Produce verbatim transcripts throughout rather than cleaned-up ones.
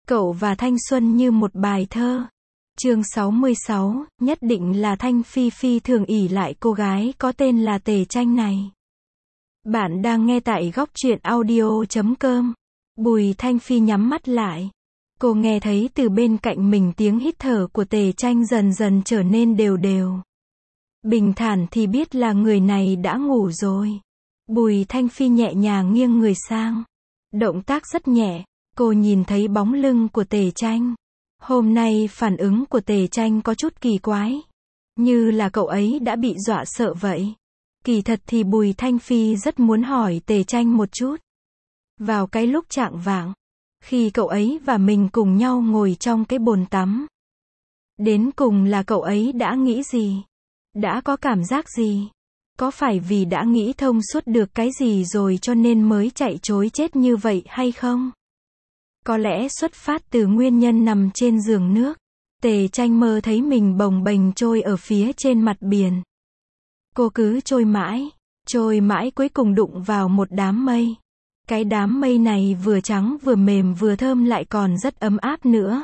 Cậu và thanh xuân như một bài thơ. Chương sáu mươi sáu, nhất định là Thanh Phi phi thường ỷ lại cô gái có tên là Tề Tranh này. Bạn đang nghe tại góc truyện audio chấm com. Bùi Thanh Phi nhắm mắt lại. Cô nghe thấy từ bên cạnh mình tiếng hít thở của Tề Tranh dần dần trở nên đều đều. Bình thản thì biết là người này đã ngủ rồi. Bùi Thanh Phi nhẹ nhàng nghiêng người sang. Động tác rất nhẹ. Cô nhìn thấy bóng lưng của Tề Tranh. Hôm nay phản ứng của Tề Tranh có chút kỳ quái. Như là cậu ấy đã bị dọa sợ vậy. Kỳ thật thì Bùi Thanh Phi rất muốn hỏi Tề Tranh một chút. Vào cái lúc chạng vạng, khi cậu ấy và mình cùng nhau ngồi trong cái bồn tắm. Đến cùng là cậu ấy đã nghĩ gì? Đã có cảm giác gì? Có phải vì đã nghĩ thông suốt được cái gì rồi cho nên mới chạy trối chết như vậy hay không? Có lẽ xuất phát từ nguyên nhân nằm trên giường nước. Tề Tranh mơ thấy mình bồng bềnh trôi ở phía trên mặt biển. Cô cứ trôi mãi, trôi mãi cuối cùng đụng vào một đám mây. Cái đám mây này vừa trắng vừa mềm vừa thơm lại còn rất ấm áp nữa.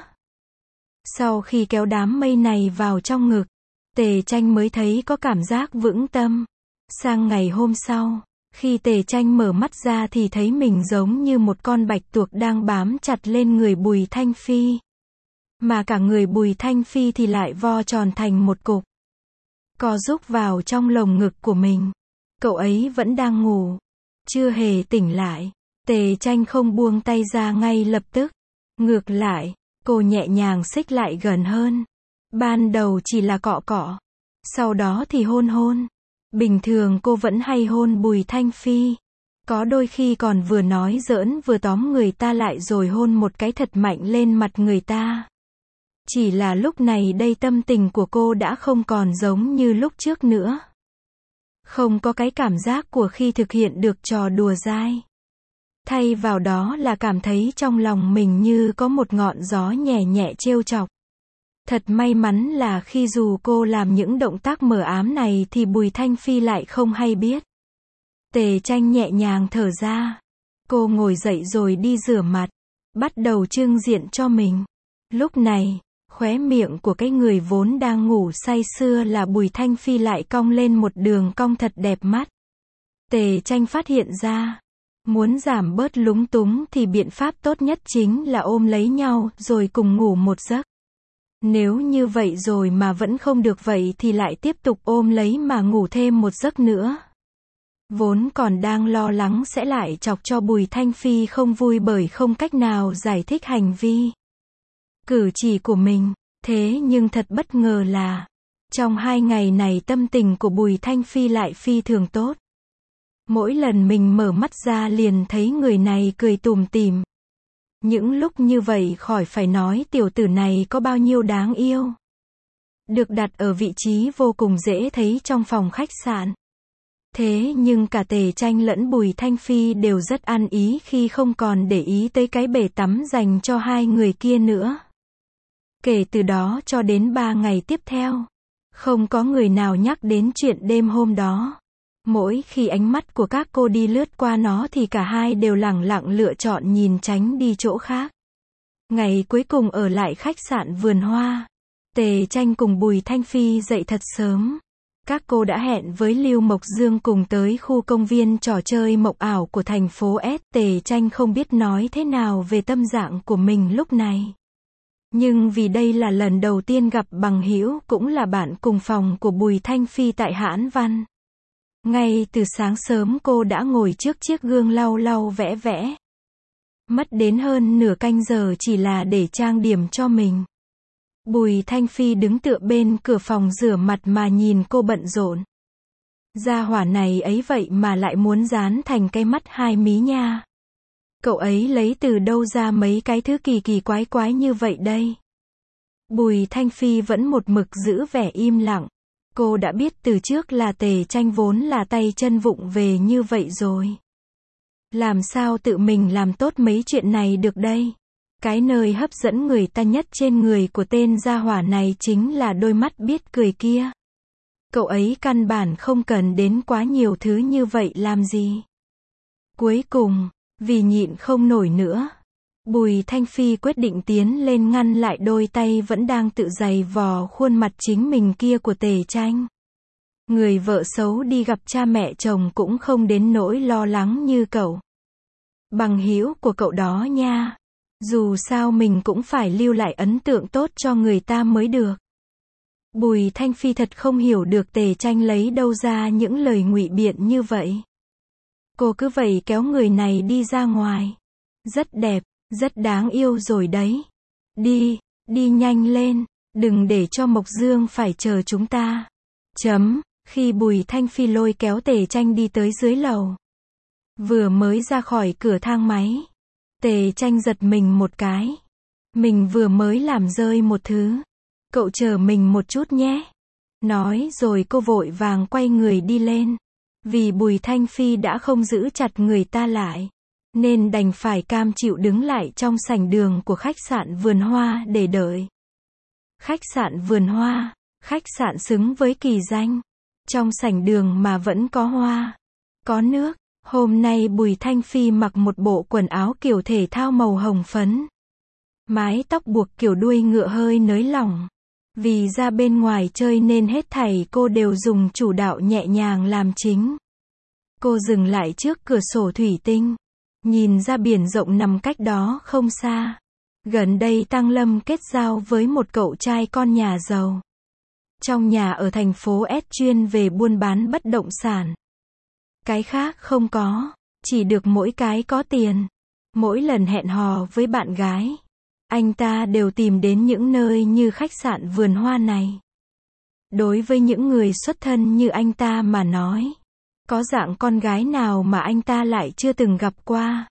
Sau khi kéo đám mây này vào trong ngực, Tề Tranh mới thấy có cảm giác vững tâm. Sang ngày hôm sau, khi Tề Tranh mở mắt ra thì thấy mình giống như một con bạch tuộc đang bám chặt lên người Bùi Thanh Phi. Mà cả người Bùi Thanh Phi thì lại vo tròn thành một cục. Co rúc vào trong lồng ngực của mình. Cậu ấy vẫn đang ngủ. Chưa hề tỉnh lại. Tề Tranh không buông tay ra ngay lập tức. Ngược lại, cô nhẹ nhàng xích lại gần hơn. Ban đầu chỉ là cọ cọ. Sau đó thì hôn hôn. Bình thường cô vẫn hay hôn Bùi Thanh Phi. Có đôi khi còn vừa nói giỡn vừa tóm người ta lại rồi hôn một cái thật mạnh lên mặt người ta. Chỉ là lúc này đây tâm tình của cô đã không còn giống như lúc trước nữa. Không có cái cảm giác của khi thực hiện được trò đùa dai. Thay vào đó là cảm thấy trong lòng mình như có một ngọn gió nhẹ nhẹ trêu chọc. Thật may mắn là khi dù cô làm những động tác mờ ám này thì Bùi Thanh Phi lại không hay biết. Tề Tranh nhẹ nhàng thở ra. Cô ngồi dậy rồi đi rửa mặt. Bắt đầu trưng diện cho mình. Lúc này, khóe miệng của cái người vốn đang ngủ say sưa là Bùi Thanh Phi lại cong lên một đường cong thật đẹp mắt. Tề Tranh phát hiện ra. Muốn giảm bớt lúng túng thì biện pháp tốt nhất chính là ôm lấy nhau rồi cùng ngủ một giấc. Nếu như vậy rồi mà vẫn không được vậy thì lại tiếp tục ôm lấy mà ngủ thêm một giấc nữa. Vốn còn đang lo lắng sẽ lại chọc cho Bùi Thanh Phi không vui bởi không cách nào giải thích hành vi cử chỉ của mình. Thế nhưng thật bất ngờ là, trong hai ngày này tâm tình của Bùi Thanh Phi lại phi thường tốt. Mỗi lần mình mở mắt ra liền thấy người này cười tủm tỉm. Những lúc như vậy khỏi phải nói tiểu tử này có bao nhiêu đáng yêu. Được đặt ở vị trí vô cùng dễ thấy trong phòng khách sạn. Thế nhưng cả Tề Tranh lẫn Bùi Thanh Phi đều rất ăn ý khi không còn để ý tới cái bể tắm dành cho hai người kia nữa. Kể từ đó cho đến ba ngày tiếp theo, không có người nào nhắc đến chuyện đêm hôm đó. Mỗi khi ánh mắt của các cô đi lướt qua nó thì cả hai đều lẳng lặng lựa chọn nhìn tránh đi chỗ khác. Ngày cuối cùng ở lại khách sạn Vườn Hoa, Tề Tranh cùng Bùi Thanh Phi dậy thật sớm. Các cô đã hẹn với Lưu Mộc Dương cùng tới khu công viên trò chơi mộng ảo của thành phố S. Tề Tranh không biết nói thế nào về tâm trạng của mình lúc này. Nhưng vì đây là lần đầu tiên gặp bằng hữu cũng là bạn cùng phòng của Bùi Thanh Phi tại Hãn Văn. Ngay từ sáng sớm cô đã ngồi trước chiếc gương lau lau vẽ vẽ. Mất đến hơn nửa canh giờ chỉ là để trang điểm cho mình. Bùi Thanh Phi đứng tựa bên cửa phòng rửa mặt mà nhìn cô bận rộn. Gia hỏa này ấy vậy mà lại muốn dán thành cái mắt hai mí nha. Cậu ấy lấy từ đâu ra mấy cái thứ kỳ kỳ quái quái như vậy đây? Bùi Thanh Phi vẫn một mực giữ vẻ im lặng. Cô đã biết từ trước là Tề Tranh vốn là tay chân vụng về như vậy rồi. Làm sao tự mình làm tốt mấy chuyện này được đây? Cái nơi hấp dẫn người ta nhất trên người của tên gia hỏa này chính là đôi mắt biết cười kia. Cậu ấy căn bản không cần đến quá nhiều thứ như vậy làm gì. Cuối cùng, vì nhịn không nổi nữa, Bùi Thanh Phi quyết định tiến lên ngăn lại đôi tay vẫn đang tự giày vò khuôn mặt chính mình kia của Tề Tranh. Người vợ xấu đi gặp cha mẹ chồng cũng không đến nỗi lo lắng như cậu. Bằng hữu của cậu đó nha. Dù sao mình cũng phải lưu lại ấn tượng tốt cho người ta mới được. Bùi Thanh Phi thật không hiểu được Tề Tranh lấy đâu ra những lời ngụy biện như vậy. Cô cứ vậy kéo người này đi ra ngoài. Rất đẹp, rất đáng yêu rồi đấy. Đi, đi nhanh lên, đừng để cho Mộc Dương phải chờ chúng ta. Chấm, khi Bùi Thanh Phi lôi kéo Tề Tranh đi tới dưới lầu. Vừa mới ra khỏi cửa thang máy. Tề Tranh giật mình một cái. Mình vừa mới làm rơi một thứ. Cậu chờ mình một chút nhé. Nói rồi cô vội vàng quay người đi lên. Vì Bùi Thanh Phi đã không giữ chặt người ta lại. Nên đành phải cam chịu đứng lại trong sảnh đường của khách sạn Vườn Hoa để đợi. Khách sạn Vườn Hoa, khách sạn xứng với kỳ danh. Trong sảnh đường mà vẫn có hoa, có nước. Hôm nay Bùi Thanh Phi mặc một bộ quần áo kiểu thể thao màu hồng phấn. Mái tóc buộc kiểu đuôi ngựa hơi nới lỏng. Vì ra bên ngoài chơi nên hết thảy cô đều dùng chủ đạo nhẹ nhàng làm chính. Cô dừng lại trước cửa sổ thủy tinh. Nhìn ra biển rộng nằm cách đó không xa. Gần đây Tăng Lâm kết giao với một cậu trai con nhà giàu. Trong nhà ở thành phố S chuyên về buôn bán bất động sản. Cái khác không có, chỉ được mỗi cái có tiền. Mỗi lần hẹn hò với bạn gái, anh ta đều tìm đến những nơi như khách sạn Vườn Hoa này. Đối với những người xuất thân như anh ta mà nói, có dạng con gái nào mà anh ta lại chưa từng gặp qua.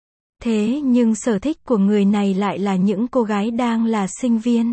Thế nhưng sở thích của người này lại là những cô gái đang là sinh viên.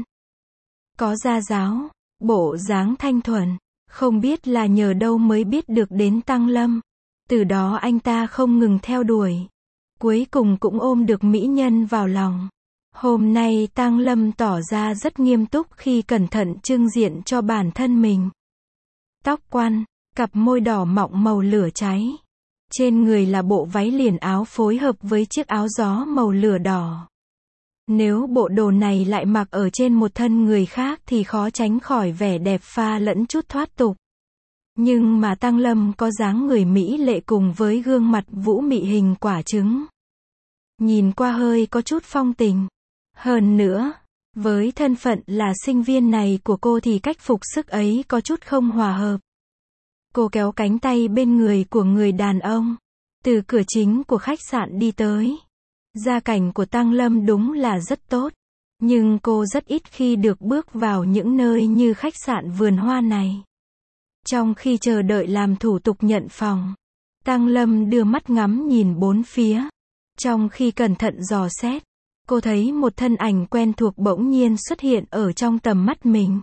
Có gia giáo, bộ dáng thanh thuần, không biết là nhờ đâu mới biết được đến Tăng Lâm. Từ đó anh ta không ngừng theo đuổi. Cuối cùng cũng ôm được mỹ nhân vào lòng. Hôm nay Tăng Lâm tỏ ra rất nghiêm túc khi cẩn thận trưng diện cho bản thân mình. Tóc quăn, cặp môi đỏ mọng màu lửa cháy. Trên người là bộ váy liền áo phối hợp với chiếc áo gió màu lửa đỏ. Nếu bộ đồ này lại mặc ở trên một thân người khác thì khó tránh khỏi vẻ đẹp pha lẫn chút thoát tục. Nhưng mà Tăng Lâm có dáng người mỹ lệ cùng với gương mặt vũ mị hình quả trứng. Nhìn qua hơi có chút phong tình. Hơn nữa, với thân phận là sinh viên này của cô thì cách phục sức ấy có chút không hòa hợp. Cô kéo cánh tay bên người của người đàn ông. Từ cửa chính của khách sạn đi tới. Gia cảnh của Tăng Lâm đúng là rất tốt. Nhưng cô rất ít khi được bước vào những nơi như khách sạn Vườn Hoa này. Trong khi chờ đợi làm thủ tục nhận phòng, Tăng Lâm đưa mắt ngắm nhìn bốn phía. Trong khi cẩn thận dò xét, cô thấy một thân ảnh quen thuộc bỗng nhiên xuất hiện ở trong tầm mắt mình.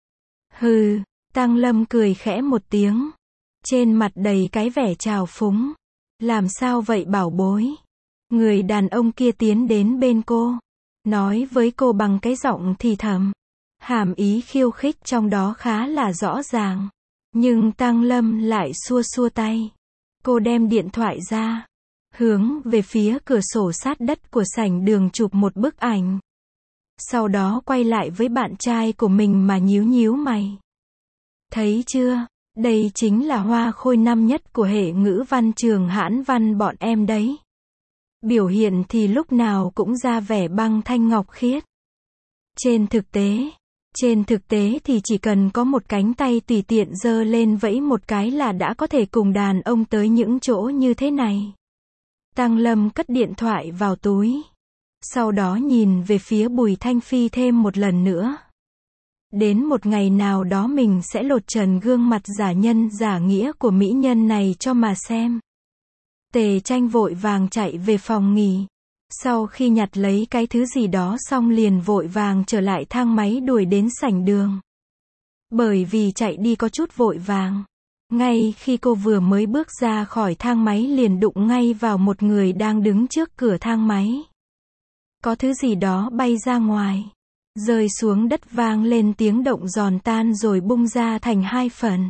Hừ, Tăng Lâm cười khẽ một tiếng. Trên mặt đầy cái vẻ trào phúng. Làm sao vậy bảo bối? Người đàn ông kia tiến đến bên cô. Nói với cô bằng cái giọng thì thầm. Hàm ý khiêu khích trong đó khá là rõ ràng. Nhưng Tăng Lâm lại xua xua tay. Cô đem điện thoại ra. Hướng về phía cửa sổ sát đất của sảnh đường chụp một bức ảnh. Sau đó quay lại với bạn trai của mình mà nhíu nhíu mày. Thấy chưa? Đây chính là hoa khôi năm nhất của hệ ngữ văn trường Hãn Văn bọn em đấy. Biểu hiện thì lúc nào cũng ra vẻ băng thanh ngọc khiết. Trên thực tế, trên thực tế thì chỉ cần có một cánh tay tùy tiện giơ lên vẫy một cái là đã có thể cùng đàn ông tới những chỗ như thế này. Tăng Lâm cất điện thoại vào túi. Sau đó nhìn về phía Bùi Thanh Phi thêm một lần nữa. Đến một ngày nào đó mình sẽ lột trần gương mặt giả nhân giả nghĩa của mỹ nhân này cho mà xem. Tề Tranh vội vàng chạy về phòng nghỉ. Sau khi nhặt lấy cái thứ gì đó xong liền vội vàng trở lại thang máy đuổi đến sảnh đường. Bởi vì chạy đi có chút vội vàng. Ngay khi cô vừa mới bước ra khỏi thang máy liền đụng ngay vào một người đang đứng trước cửa thang máy. Có thứ gì đó bay ra ngoài. Rơi xuống đất vang lên tiếng động giòn tan rồi bung ra thành hai phần.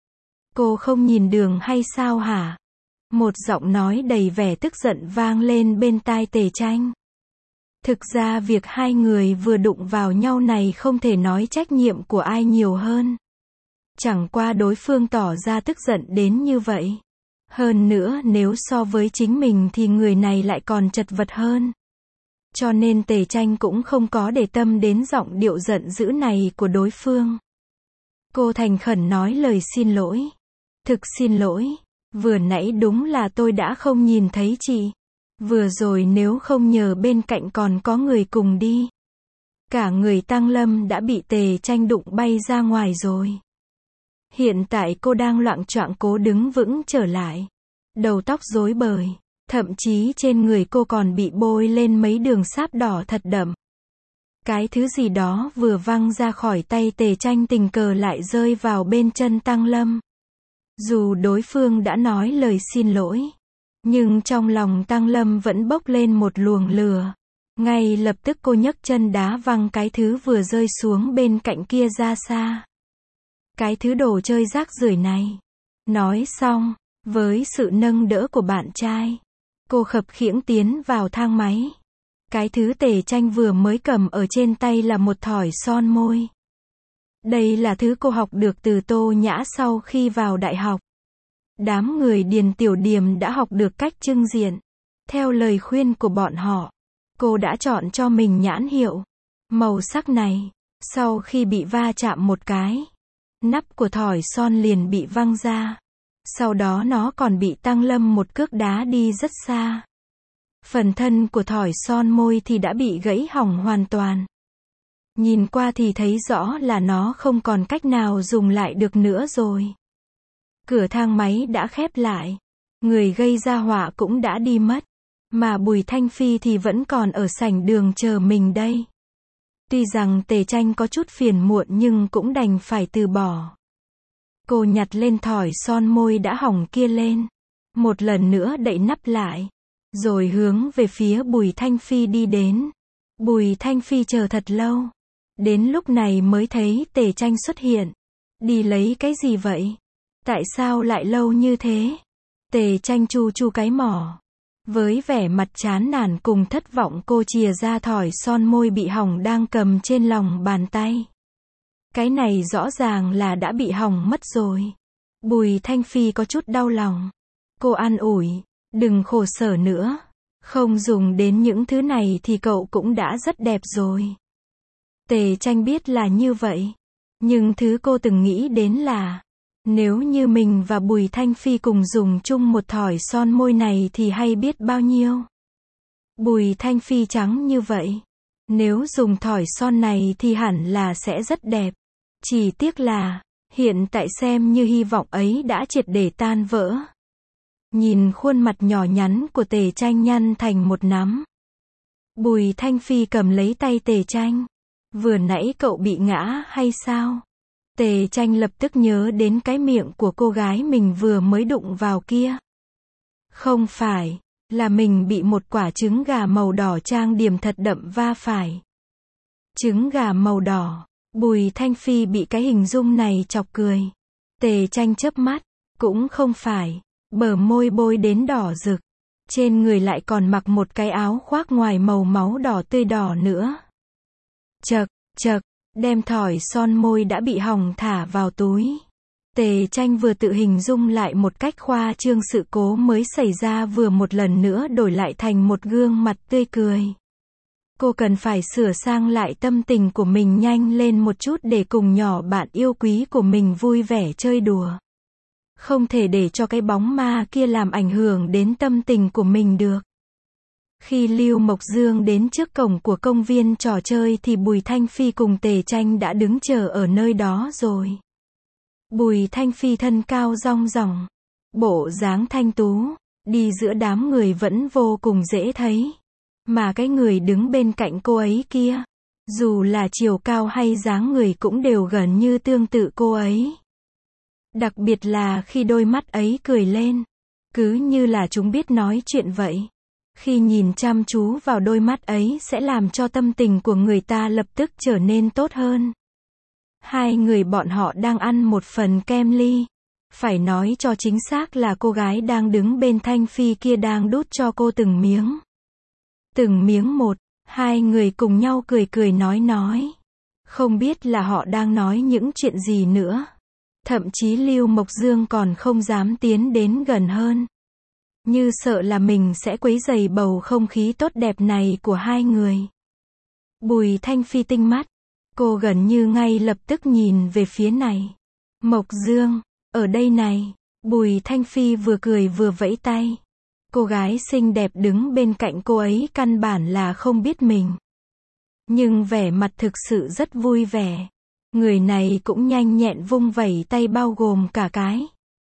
Cô không nhìn đường hay sao hả? Một giọng nói đầy vẻ tức giận vang lên bên tai Tề Tranh. Thực ra việc hai người vừa đụng vào nhau này không thể nói trách nhiệm của ai nhiều hơn. Chẳng qua đối phương tỏ ra tức giận đến như vậy. Hơn nữa nếu so với chính mình thì người này lại còn chật vật hơn. Cho nên Tề Tranh cũng không có để tâm đến giọng điệu giận dữ này của đối phương. Cô thành khẩn nói lời xin lỗi. Thực xin lỗi, vừa nãy đúng là tôi đã không nhìn thấy chị. Vừa rồi nếu không nhờ bên cạnh còn có người cùng đi. Cả người Tăng Lâm đã bị Tề Tranh đụng bay ra ngoài rồi. Hiện tại cô đang loạng choạng cố đứng vững trở lại. Đầu tóc rối bời. Thậm chí trên người cô còn bị bôi lên mấy đường sáp đỏ thật đậm. Cái thứ gì đó vừa văng ra khỏi tay Tề Tranh tình cờ lại rơi vào bên chân Tăng Lâm. Dù đối phương đã nói lời xin lỗi, nhưng trong lòng Tăng Lâm vẫn bốc lên một luồng lửa. Ngay lập tức cô nhấc chân đá văng cái thứ vừa rơi xuống bên cạnh kia ra xa. Cái thứ đồ chơi rác rưởi này. Nói xong, với sự nâng đỡ của bạn trai, cô khập khiễng tiến vào thang máy. Cái thứ Tề Tranh vừa mới cầm ở trên tay là một thỏi son môi. Đây là thứ cô học được từ Tô Nhã sau khi vào đại học. Đám người Điền Tiểu Điềm đã học được cách trưng diện. Theo lời khuyên của bọn họ, cô đã chọn cho mình nhãn hiệu. Màu sắc này, sau khi bị va chạm một cái, nắp của thỏi son liền bị văng ra. Sau đó nó còn bị Tăng Lâm một cước đá đi rất xa. Phần thân của thỏi son môi thì đã bị gãy hỏng hoàn toàn. Nhìn qua thì thấy rõ là nó không còn cách nào dùng lại được nữa rồi. Cửa thang máy đã khép lại. Người gây ra họa cũng đã đi mất. Mà Bùi Thanh Phi thì vẫn còn ở sảnh đường chờ mình đây. Tuy rằng Tề Tranh có chút phiền muộn nhưng cũng đành phải từ bỏ. Cô nhặt lên thỏi son môi đã hỏng kia lên. Một lần nữa đậy nắp lại. Rồi hướng về phía Bùi Thanh Phi đi đến. Bùi Thanh Phi chờ thật lâu. Đến lúc này mới thấy Tề Tranh xuất hiện. Đi lấy cái gì vậy? Tại sao lại lâu như thế? Tề Tranh chu chu cái mỏ. Với vẻ mặt chán nản cùng thất vọng cô chìa ra thỏi son môi bị hỏng đang cầm trên lòng bàn tay. Cái này rõ ràng là đã bị hỏng mất rồi. Bùi Thanh Phi có chút đau lòng. Cô an ủi, đừng khổ sở nữa. Không dùng đến những thứ này thì cậu cũng đã rất đẹp rồi. Tề Tranh biết là như vậy. Nhưng thứ cô từng nghĩ đến là, nếu như mình và Bùi Thanh Phi cùng dùng chung một thỏi son môi này thì hay biết bao nhiêu. Bùi Thanh Phi trắng như vậy. Nếu dùng thỏi son này thì hẳn là sẽ rất đẹp. Chỉ tiếc là, hiện tại xem như hy vọng ấy đã triệt để tan vỡ. Nhìn khuôn mặt nhỏ nhắn của Tề Tranh nhăn thành một nắm. Bùi Thanh Phi cầm lấy tay Tề Tranh. Vừa nãy cậu bị ngã hay sao? Tề Tranh lập tức nhớ đến cái miệng của cô gái mình vừa mới đụng vào kia. Không phải, là mình bị một quả trứng gà màu đỏ trang điểm thật đậm va phải. Trứng gà màu đỏ. Bùi Thanh Phi bị cái hình dung này chọc cười. Tề Tranh chớp mắt. Cũng không phải. Bờ môi bôi đến đỏ rực. Trên người lại còn mặc một cái áo khoác ngoài màu máu đỏ tươi đỏ nữa. Chậc, chậc, đem thỏi son môi đã bị hỏng thả vào túi. Tề Tranh vừa tự hình dung lại một cách khoa trương sự cố mới xảy ra vừa một lần nữa đổi lại thành một gương mặt tươi cười. Cô cần phải sửa sang lại tâm tình của mình nhanh lên một chút để cùng nhỏ bạn yêu quý của mình vui vẻ chơi đùa. Không thể để cho cái bóng ma kia làm ảnh hưởng đến tâm tình của mình được. Khi Lưu Mộc Dương đến trước cổng của công viên trò chơi thì Bùi Thanh Phi cùng Tề Tranh đã đứng chờ ở nơi đó rồi. Bùi Thanh Phi thân cao rong ròng, bộ dáng thanh tú, đi giữa đám người vẫn vô cùng dễ thấy. Mà cái người đứng bên cạnh cô ấy kia, dù là chiều cao hay dáng người cũng đều gần như tương tự cô ấy. Đặc biệt là khi đôi mắt ấy cười lên, cứ như là chúng biết nói chuyện vậy. Khi nhìn chăm chú vào đôi mắt ấy sẽ làm cho tâm tình của người ta lập tức trở nên tốt hơn. Hai người bọn họ đang ăn một phần kem ly. Phải nói cho chính xác là cô gái đang đứng bên Thanh Phi kia đang đút cho cô từng miếng. Từng miếng một, Hai người cùng nhau cười cười nói nói. Không biết là họ đang nói những chuyện gì nữa. Thậm chí Lưu Mộc Dương còn không dám tiến đến gần hơn. Như sợ là mình sẽ quấy rầy bầu không khí tốt đẹp này của hai người. Bùi Thanh Phi tinh mắt. Cô gần như ngay lập tức nhìn về phía này. Mộc Dương, ở đây này. Bùi Thanh Phi vừa cười vừa vẫy tay. Cô gái xinh đẹp đứng bên cạnh cô ấy căn bản là không biết mình. Nhưng vẻ mặt thực sự rất vui vẻ. Người này cũng nhanh nhẹn vung vẩy tay bao gồm cả cái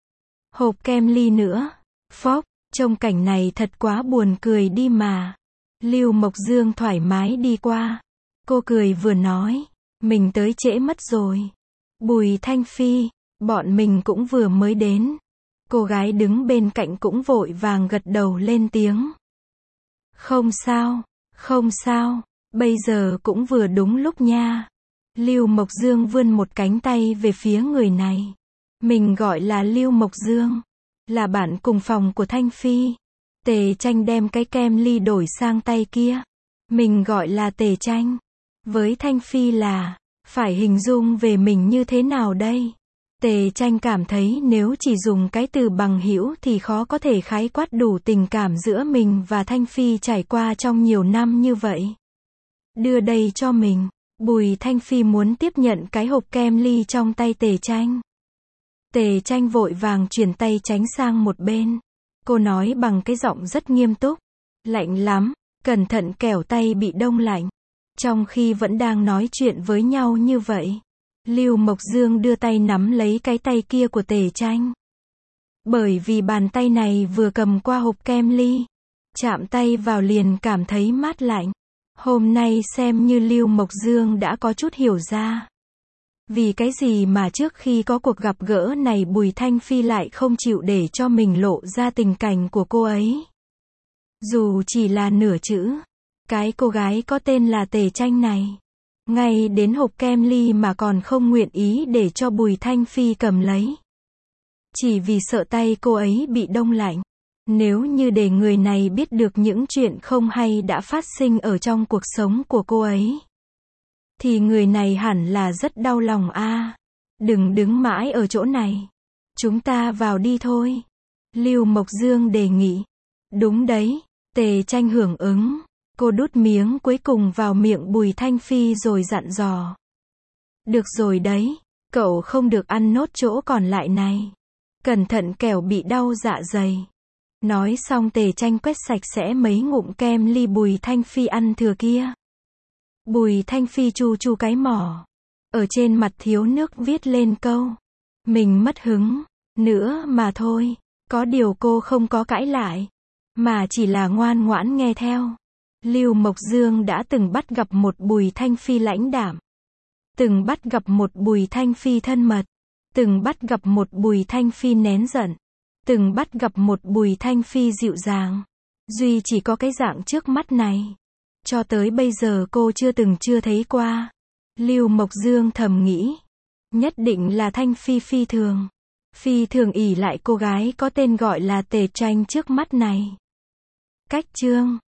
hộp kem ly nữa. Phốc, trông cảnh này thật quá buồn cười đi mà. Lưu Mộc Dương thoải mái đi qua. Cô cười vừa nói, mình tới trễ mất rồi. Bùi Thanh Phi, bọn mình cũng vừa mới đến. Cô gái đứng bên cạnh cũng vội vàng gật đầu lên tiếng. Không sao, không sao, bây giờ cũng vừa đúng lúc nha. Lưu Mộc Dương vươn một cánh tay về phía người này. Mình gọi là Lưu Mộc Dương, là bạn cùng phòng của Thanh Phi. Tề Tranh đem cái kem ly đổi sang tay kia. Mình gọi là Tề Tranh. Với Thanh Phi là, phải hình dung về mình như thế nào đây? Tề Tranh cảm thấy nếu chỉ dùng cái từ bằng hữu thì khó có thể khái quát đủ tình cảm giữa mình và Thanh Phi trải qua trong nhiều năm như vậy. Đưa đây cho mình. Bùi Thanh Phi muốn tiếp nhận cái hộp kem ly trong tay Tề Tranh. Tề Tranh vội vàng chuyển tay tránh sang một bên. Cô nói bằng cái giọng rất nghiêm túc. Lạnh lắm, cẩn thận kẻo tay bị đông lạnh. Trong khi vẫn đang nói chuyện với nhau như vậy, Lưu Mộc Dương đưa tay nắm lấy cái tay kia của Tề Tranh. Bởi vì bàn tay này vừa cầm qua hộp kem ly, chạm tay vào liền cảm thấy mát lạnh. Hôm nay xem như Lưu Mộc Dương đã có chút hiểu ra. Vì cái gì mà trước khi có cuộc gặp gỡ này Bùi Thanh Phi lại không chịu để cho mình lộ ra tình cảnh của cô ấy. Dù chỉ là nửa chữ. Cái cô gái có tên là Tề Tranh này. Ngay đến hộp kem ly mà còn không nguyện ý để cho Bùi Thanh Phi cầm lấy. Chỉ vì sợ tay cô ấy bị đông lạnh. Nếu như để người này biết được những chuyện không hay đã phát sinh ở trong cuộc sống của cô ấy, thì người này hẳn là rất đau lòng a. À, đừng đứng mãi ở chỗ này. Chúng ta vào đi thôi. Lưu Mộc Dương đề nghị. Đúng đấy. Tề Tranh hưởng ứng. Cô đút miếng cuối cùng vào miệng Bùi Thanh Phi rồi dặn dò. Được rồi đấy. Cậu không được ăn nốt chỗ còn lại này. Cẩn thận kẻo bị đau dạ dày. Nói xong Tề Tranh quét sạch sẽ mấy ngụm kem ly Bùi Thanh Phi ăn thừa kia. Bùi Thanh Phi chu chu cái mỏ. Ở trên mặt thiếu nước viết lên câu. Mình mất hứng. Nữa mà thôi. Có điều cô không có cãi lại. Mà chỉ là ngoan ngoãn nghe theo. Lưu Mộc Dương đã từng bắt gặp một Bùi Thanh Phi lãnh đạm. Từng bắt gặp một Bùi Thanh Phi thân mật. Từng bắt gặp một Bùi Thanh Phi nén giận. Từng bắt gặp một Bùi Thanh Phi dịu dàng. Duy chỉ có cái dạng trước mắt này. Cho tới bây giờ cô chưa từng chưa thấy qua. Lưu Mộc Dương thầm nghĩ. Nhất định là Thanh Phi phi thường. Phi thường ỷ lại cô gái có tên gọi là Tề Tranh trước mắt này. Cách chương